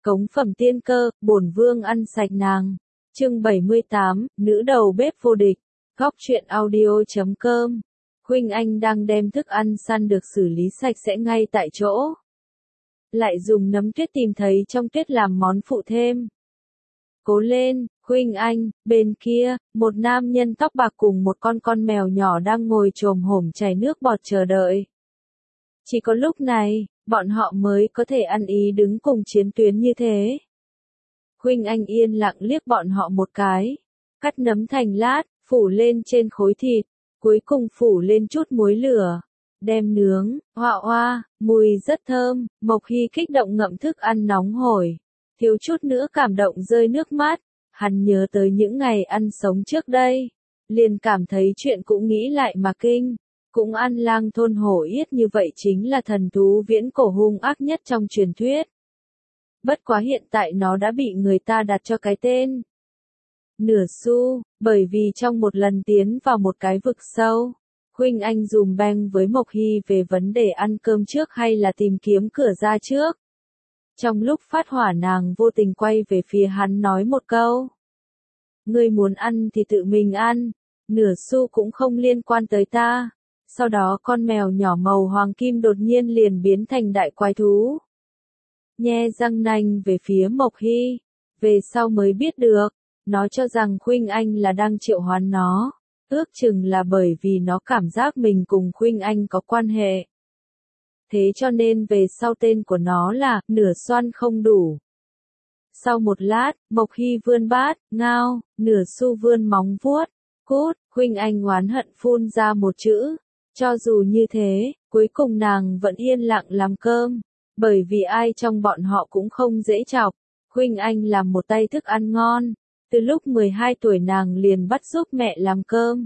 Cống phẩm tiên cơ, bổn vương ăn sạch nàng. Chương 78, nữ đầu bếp vô địch. Góc truyện audio.com. Huynh Anh đang đem thức ăn săn được xử lý sạch sẽ ngay tại chỗ. Lại dùng nấm tuyết tìm thấy trong tuyết làm món phụ thêm. Cố lên, Huynh Anh. Bên kia, một nam nhân tóc bạc cùng một con mèo nhỏ đang ngồi chồm hổm chảy nước bọt chờ đợi. Chỉ có lúc này, bọn họ mới có thể ăn ý đứng cùng chiến tuyến như thế. Huynh Anh yên lặng liếc bọn họ một cái, cắt nấm thành lát, phủ lên trên khối thịt, cuối cùng phủ lên chút muối lửa, đem nướng, hoa, mùi rất thơm. Mộc Hy kích động ngậm thức ăn nóng hổi, thiếu chút nữa cảm động rơi nước mắt. Hắn nhớ tới những ngày ăn sống trước đây, liền cảm thấy chuyện cũng nghĩ lại mà kinh. Cũng ăn lang thôn hổ yết như vậy chính là thần thú viễn cổ hung ác nhất trong truyền thuyết. Bất quá hiện tại nó đã bị người ta đặt cho cái tên Nửa Xu, bởi vì trong một lần tiến vào một cái vực sâu, Huynh Anh dùm beng với Mộc Hy về vấn đề ăn cơm trước hay là tìm kiếm cửa ra trước. Trong lúc phát hỏa nàng vô tình quay về phía hắn nói một câu. Ngươi muốn ăn thì tự mình ăn, Nửa Xu cũng không liên quan tới ta. Sau đó con mèo nhỏ màu hoàng kim đột nhiên liền biến thành đại quái thú. Nhe răng nanh về phía Mộc Hy, về sau mới biết được, nó cho rằng Huynh Anh là đang triệu hoán nó, ước chừng là bởi vì nó cảm giác mình cùng Huynh Anh có quan hệ. Thế cho nên về sau tên của nó là Nửa Xoan không đủ. Sau một lát, Mộc Hy vươn bát, ngao, Nửa Xu vươn móng vuốt, cút, Huynh Anh oán hận phun ra một chữ. Cho dù như thế, cuối cùng nàng vẫn yên lặng làm cơm, bởi vì ai trong bọn họ cũng không dễ chọc. Huynh Anh làm một tay thức ăn ngon, từ lúc 12 tuổi nàng liền bắt giúp mẹ làm cơm.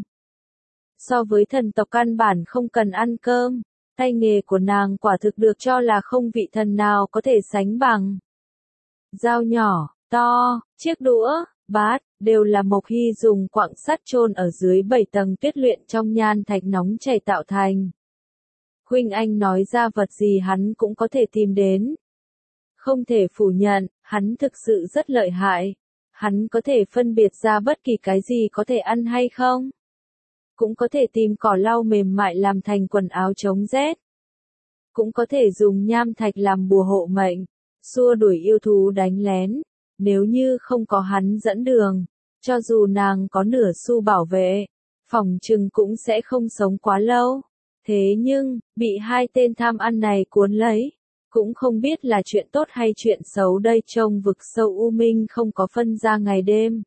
So với thần tộc căn bản không cần ăn cơm, tay nghề của nàng quả thực được cho là không vị thần nào có thể sánh bằng. Dao nhỏ, to, chiếc đũa, bát, đều là Mộc Hy dùng quặng sắt chôn ở dưới 7 tầng tuyết luyện trong nhan thạch nóng chảy tạo thành. Huynh Anh nói ra vật gì hắn cũng có thể tìm đến. Không thể phủ nhận, hắn thực sự rất lợi hại. Hắn có thể phân biệt ra bất kỳ cái gì có thể ăn hay không. Cũng có thể tìm cỏ lau mềm mại làm thành quần áo chống rét. Cũng có thể dùng nham thạch làm bùa hộ mệnh, xua đuổi yêu thú đánh lén. Nếu như không có hắn dẫn đường, cho dù nàng có Nửa Xu bảo vệ, phỏng chừng cũng sẽ không sống quá lâu. Thế nhưng, bị hai tên tham ăn này cuốn lấy, cũng không biết là chuyện tốt hay chuyện xấu đây. Trong vực sâu u minh không có phân ra ngày đêm.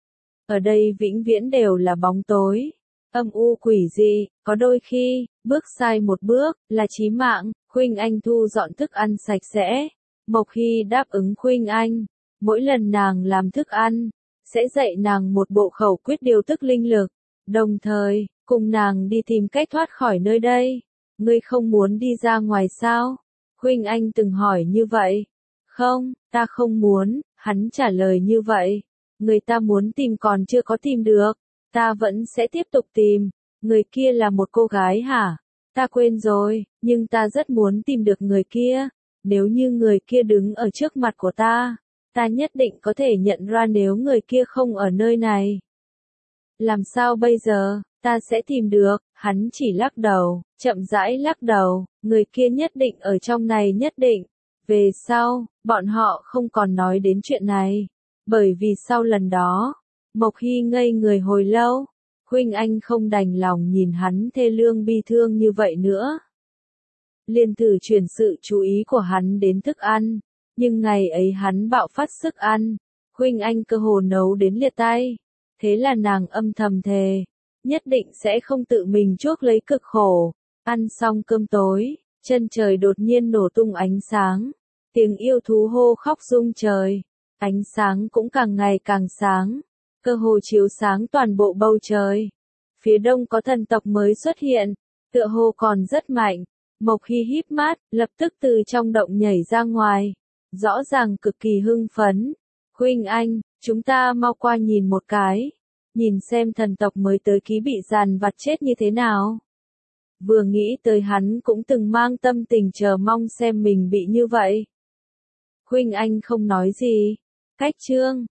Ở đây vĩnh viễn đều là bóng tối, âm u quỷ dị, có đôi khi, bước sai một bước, là chí mạng. Huynh Anh thu dọn thức ăn sạch sẽ. Mộc Hy đáp ứng Huynh Anh. Mỗi lần nàng làm thức ăn, sẽ dạy nàng một bộ khẩu quyết điều tức linh lực, đồng thời, cùng nàng đi tìm cách thoát khỏi nơi đây. Ngươi không muốn đi ra ngoài sao? Huynh Anh từng hỏi như vậy. Không, ta không muốn, hắn trả lời như vậy. Người ta muốn tìm còn chưa có tìm được, ta vẫn sẽ tiếp tục tìm. Người kia là một cô gái hả? Ta quên rồi, nhưng ta rất muốn tìm được người kia. Nếu như người kia đứng ở trước mặt của ta nhất định có thể nhận ra nếu người kia không ở nơi này. Làm sao bây giờ, ta sẽ tìm được, hắn chỉ lắc đầu, chậm rãi lắc đầu, người kia nhất định ở trong này nhất định. Về sau, bọn họ không còn nói đến chuyện này, bởi vì sau lần đó, Mộc Hy ngây người hồi lâu, Huynh Anh không đành lòng nhìn hắn thê lương bi thương như vậy nữa. Liền thử chuyển sự chú ý của hắn đến thức ăn. Nhưng ngày ấy hắn bạo phát sức ăn, Huynh Anh cơ hồ nấu đến liệt tay. Thế là nàng âm thầm thề, nhất định sẽ không tự mình chuốc lấy cực khổ. Ăn xong cơm tối, chân trời đột nhiên nổ tung ánh sáng. Tiếng yêu thú hô khóc rung trời. Ánh sáng cũng càng ngày càng sáng, cơ hồ chiếu sáng toàn bộ bầu trời. Phía đông có thần tộc mới xuất hiện, tựa hồ còn rất mạnh. Mộc Hy híp mắt, lập tức từ trong động nhảy ra ngoài. Rõ ràng cực kỳ hưng phấn. Huynh Anh, chúng ta mau qua nhìn một cái. Nhìn xem thần tộc mới tới ký bị giàn vặt chết như thế nào. Vừa nghĩ tới hắn cũng từng mang tâm tình chờ mong xem mình bị như vậy. Huynh Anh không nói gì. Cách chương